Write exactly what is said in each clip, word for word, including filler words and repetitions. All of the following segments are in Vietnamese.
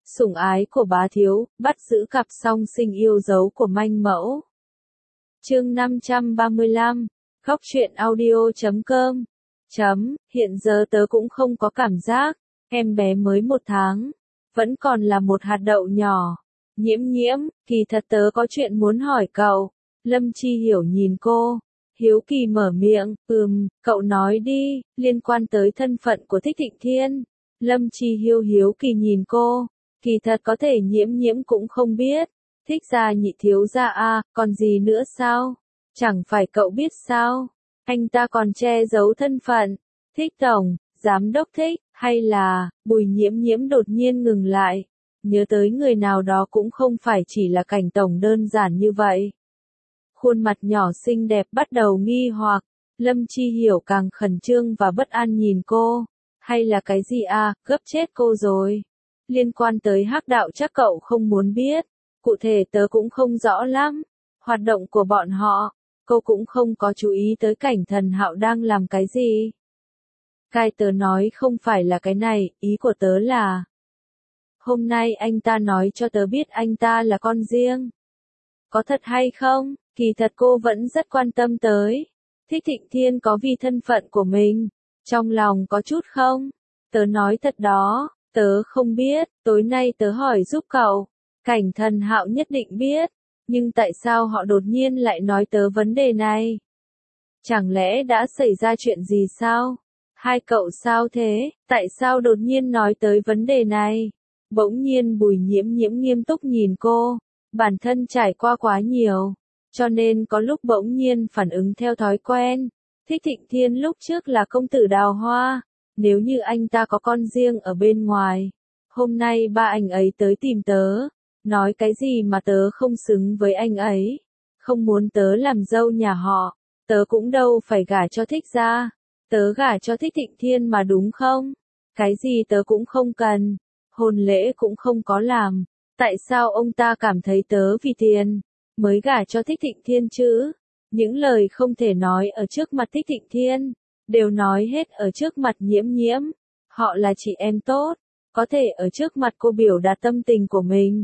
sủng ái của bá thiếu, bắt giữ cặp song sinh yêu dấu của manh mẫu. Chương năm trăm ba mươi lăm, Góc truyện audio chấm com. Chấm, hiện giờ tớ cũng không có cảm giác, em bé mới một tháng, vẫn còn là một hạt đậu nhỏ. Nhiễm nhiễm, kỳ thật tớ có chuyện muốn hỏi cậu. Lâm Chi Hiểu nhìn cô, hiếu kỳ mở miệng, ừm, cậu nói đi, liên quan tới thân phận của Thích Thịnh Thiên. Lâm Chi Hiếu hiếu kỳ nhìn cô, kỳ thật có thể nhiễm nhiễm cũng không biết. Thích gia nhị thiếu gia a, còn gì nữa sao? Chẳng phải cậu biết sao? Anh ta còn che giấu thân phận. Thích tổng, giám đốc Thích, hay là, Bùi Nhiễm Nhiễm đột nhiên ngừng lại. Nhớ tới người nào đó cũng không phải chỉ là Cảnh tổng đơn giản như vậy. Khuôn mặt nhỏ xinh đẹp bắt đầu nghi hoặc, Lâm Chi Hiểu càng khẩn trương và bất an nhìn cô. Hay là cái gì à, gấp chết cô rồi. Liên quan tới hắc đạo chắc cậu không muốn biết, cụ thể tớ cũng không rõ lắm. Hoạt động của bọn họ, cô cũng không có chú ý tới Cảnh Thần Hạo đang làm cái gì. Cái tớ nói không phải là cái này, ý của tớ là hôm nay anh ta nói cho tớ biết anh ta là con riêng. Có thật hay không? Kỳ thật cô vẫn rất quan tâm tới Thích Thịnh Thiên có vì thân phận của mình, trong lòng có chút không? Tớ nói thật đó, tớ không biết, tối nay tớ hỏi giúp cậu. Cảnh Thần Hạo nhất định biết, nhưng tại sao họ đột nhiên lại nói tớ vấn đề này? Chẳng lẽ đã xảy ra chuyện gì sao? Hai cậu sao thế, tại sao đột nhiên nói tới vấn đề này? Bỗng nhiên Bùi Nhiễm Nhiễm nghiêm túc nhìn cô, bản thân trải qua quá nhiều, cho nên có lúc bỗng nhiên phản ứng theo thói quen. Thích Thịnh Thiên lúc trước là công tử đào hoa, nếu như anh ta có con riêng ở bên ngoài, hôm nay ba anh ấy tới tìm tớ, nói cái gì mà tớ không xứng với anh ấy, không muốn tớ làm dâu nhà họ, tớ cũng đâu phải gả cho Thích gia, tớ gả cho Thích Thịnh Thiên mà đúng không? Cái gì tớ cũng không cần, hôn lễ cũng không có làm, tại sao ông ta cảm thấy tớ vì tiền mới gả cho Thích Thịnh Thiên chứ? Những lời không thể nói ở trước mặt Thích Thịnh Thiên, đều nói hết ở trước mặt Nhiễm Nhiễm. Họ là chị em tốt, có thể ở trước mặt cô biểu đạt tâm tình của mình.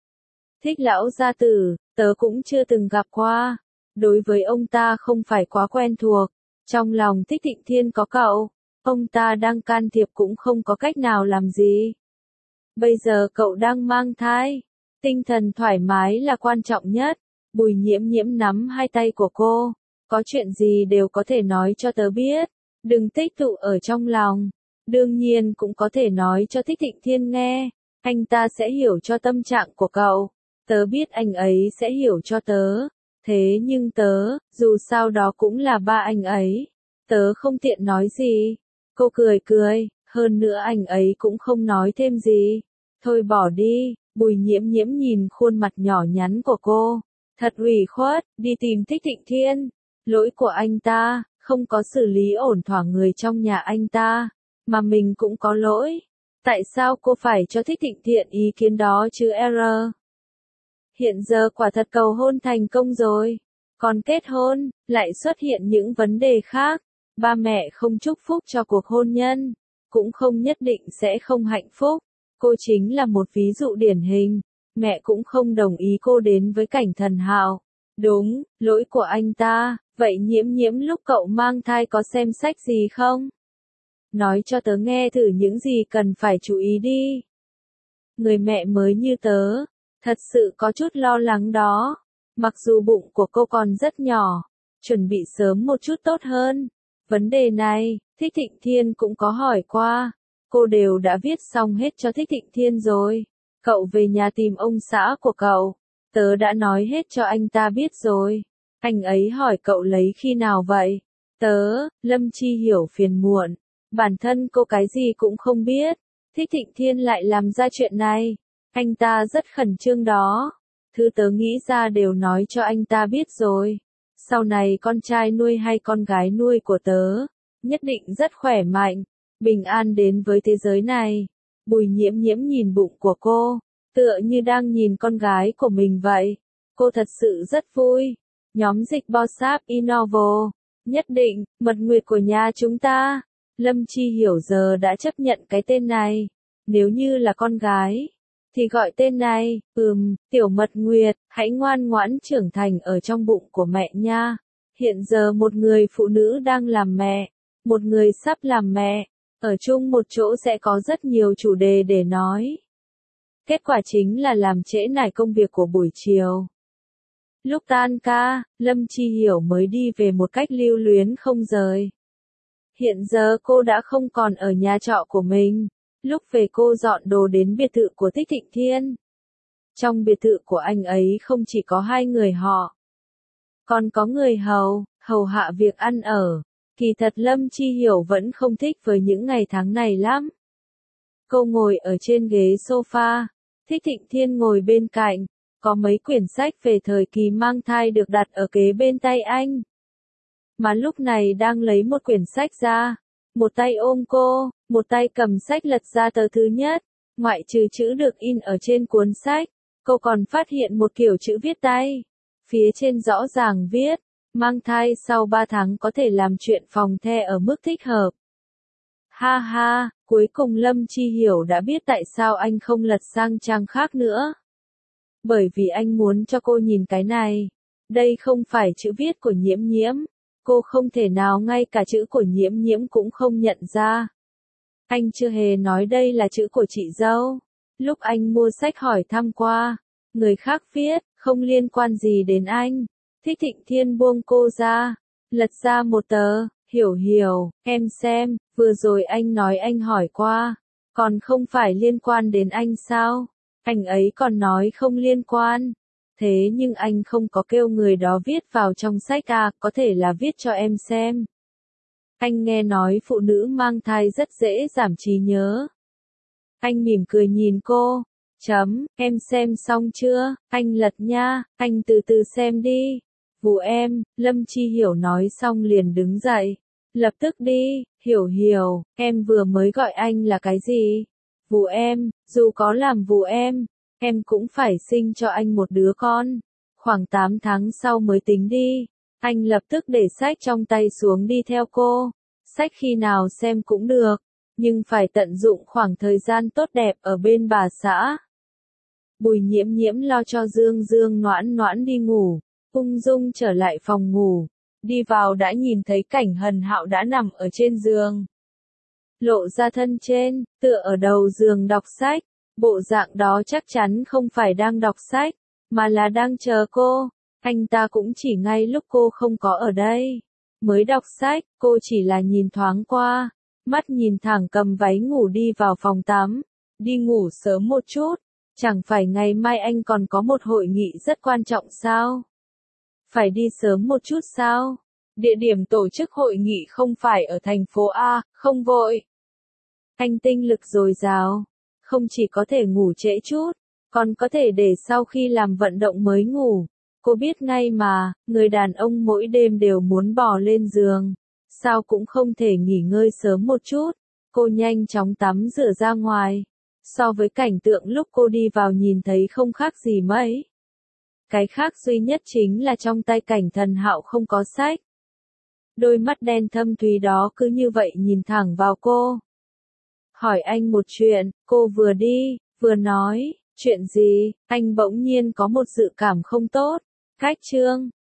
Thích lão gia tử, tớ cũng chưa từng gặp qua, đối với ông ta không phải quá quen thuộc. Trong lòng Thích Thịnh Thiên có cậu, ông ta đang can thiệp cũng không có cách nào làm gì. Bây giờ cậu đang mang thai, tinh thần thoải mái là quan trọng nhất. Bùi Nhiễm Nhiễm nắm hai tay của cô, có chuyện gì đều có thể nói cho tớ biết, đừng tích tụ ở trong lòng. Đương nhiên cũng có thể nói cho Thích Thịnh Thiên nghe, anh ta sẽ hiểu cho tâm trạng của cậu, tớ biết anh ấy sẽ hiểu cho tớ, thế nhưng tớ, dù sao đó cũng là ba anh ấy, tớ không tiện nói gì. Cô cười cười, hơn nữa anh ấy cũng không nói thêm gì, thôi bỏ đi. Bùi Nhiễm Nhiễm nhìn khuôn mặt nhỏ nhắn của cô, thật ủy khuất, đi tìm Thích Thịnh Thiên, lỗi của anh ta, không có xử lý ổn thỏa người trong nhà anh ta, mà mình cũng có lỗi. Tại sao cô phải cho Thích Thịnh Thiện ý kiến đó chứ R? Hiện giờ quả thật cầu hôn thành công rồi, còn kết hôn, lại xuất hiện những vấn đề khác. Ba mẹ không chúc phúc cho cuộc hôn nhân, cũng không nhất định sẽ không hạnh phúc. Cô chính là một ví dụ điển hình, mẹ cũng không đồng ý cô đến với Cảnh Thần Hạo. Đúng, lỗi của anh ta, vậy Nhiễm Nhiễm lúc cậu mang thai có xem sách gì không? Nói cho tớ nghe thử những gì cần phải chú ý đi. Người mẹ mới như tớ, thật sự có chút lo lắng đó. Mặc dù bụng của cô còn rất nhỏ, chuẩn bị sớm một chút tốt hơn. Vấn đề này, Thích Thịnh Thiên cũng có hỏi qua. Cô đều đã viết xong hết cho Thích Thịnh Thiên rồi. Cậu về nhà tìm ông xã của cậu. Tớ đã nói hết cho anh ta biết rồi. Anh ấy hỏi cậu lấy khi nào vậy? Tớ, Lâm Chi Hiểu phiền muộn. Bản thân cô cái gì cũng không biết. Thích Thịnh Thiên lại làm ra chuyện này. Anh ta rất khẩn trương đó. Thứ tớ nghĩ ra đều nói cho anh ta biết rồi. Sau này con trai nuôi hay con gái nuôi của tớ, nhất định rất khỏe mạnh, bình an đến với thế giới này. Bùi Nhiễm Nhiễm nhìn bụng của cô, tựa như đang nhìn con gái của mình vậy. Cô thật sự rất vui. Nhóm dịch Bossap Innovo, nhất định, mật nguyệt của nhà chúng ta. Lâm Chi Hiểu giờ đã chấp nhận cái tên này. Nếu như là con gái, thì gọi tên này, ừm, Tiểu Mật Nguyệt, hãy ngoan ngoãn trưởng thành ở trong bụng của mẹ nha. Hiện giờ một người phụ nữ đang làm mẹ, một người sắp làm mẹ, ở chung một chỗ sẽ có rất nhiều chủ đề để nói. Kết quả chính là làm trễ nải công việc của buổi chiều. Lúc tan ca, Lâm Chi Hiểu mới đi về một cách lưu luyến không rời. Hiện giờ cô đã không còn ở nhà trọ của mình. Lúc về cô dọn đồ đến biệt thự của Thích Thịnh Thiên. Trong biệt thự của anh ấy không chỉ có hai người họ, còn có người hầu, hầu hạ việc ăn ở. Kỳ thật Lâm Chi Hiểu vẫn không thích với những ngày tháng này lắm. Cô ngồi ở trên ghế sofa, Thích Thịnh Thiên ngồi bên cạnh, có mấy quyển sách về thời kỳ mang thai được đặt ở kế bên tay anh. Mà lúc này đang lấy một quyển sách ra, một tay ôm cô, một tay cầm sách lật ra tờ thứ nhất, ngoại trừ chữ được in ở trên cuốn sách, cô còn phát hiện một kiểu chữ viết tay. Phía trên rõ ràng viết, mang thai sau ba tháng có thể làm chuyện phòng the ở mức thích hợp. Ha ha, cuối cùng Lâm Chi Hiểu đã biết tại sao anh không lật sang trang khác nữa. Bởi vì anh muốn cho cô nhìn cái này. Đây không phải chữ viết của Nhiễm Nhiễm. Cô không thể nào ngay cả chữ của Nhiễm Nhiễm cũng không nhận ra. Anh chưa hề nói đây là chữ của chị dâu. Lúc anh mua sách hỏi thăm qua, người khác viết, không liên quan gì đến anh. Thích Thịnh Thiên buông cô ra, lật ra một tờ, Hiểu Hiểu, em xem, vừa rồi anh nói anh hỏi qua, còn không phải liên quan đến anh sao? Anh ấy còn nói không liên quan. Thế nhưng anh không có kêu người đó viết vào trong sách à, có thể là viết cho em xem. Anh nghe nói phụ nữ mang thai rất dễ giảm trí nhớ. Anh mỉm cười nhìn cô. Chấm, em xem xong chưa? Anh lật nha, anh từ từ xem đi. Vụ em, Lâm Chi Hiểu nói xong liền đứng dậy. Lập tức đi, Hiểu Hiểu, em vừa mới gọi anh là cái gì? Vụ em, dù có làm vụ em, em cũng phải sinh cho anh một đứa con. Khoảng tám tháng sau mới tính đi. Anh lập tức để sách trong tay xuống đi theo cô. Sách khi nào xem cũng được, nhưng phải tận dụng khoảng thời gian tốt đẹp ở bên bà xã. Bùi Nhiễm Nhiễm lo cho Dương Dương Noãn Noãn đi ngủ, ung dung trở lại phòng ngủ. Đi vào đã nhìn thấy Cảnh Hần Hạo đã nằm ở trên giường. Lộ ra thân trên, tựa ở đầu giường đọc sách. Bộ dạng đó chắc chắn không phải đang đọc sách, mà là đang chờ cô. Anh ta cũng chỉ ngay lúc cô không có ở đây mới đọc sách, cô chỉ là nhìn thoáng qua, mắt nhìn thẳng cầm váy ngủ đi vào phòng tắm. Đi ngủ sớm một chút, chẳng phải ngày mai anh còn có một hội nghị rất quan trọng sao? Phải đi sớm một chút sao? Địa điểm tổ chức hội nghị không phải ở thành phố A, không vội. Anh tinh lực dồi dào, không chỉ có thể ngủ trễ chút, còn có thể để sau khi làm vận động mới ngủ. Cô biết ngay mà, người đàn ông mỗi đêm đều muốn bò lên giường, sao cũng không thể nghỉ ngơi sớm một chút. Cô nhanh chóng tắm rửa ra ngoài. So với cảnh tượng lúc cô đi vào nhìn thấy không khác gì mấy. Cái khác duy nhất chính là trong tay Cảnh Thần Hạo không có sách. Đôi mắt đen thâm thúy đó cứ như vậy nhìn thẳng vào cô. Hỏi anh một chuyện, cô vừa đi, vừa nói, chuyện gì? Anh bỗng nhiên có một dự cảm không tốt. Cách chương,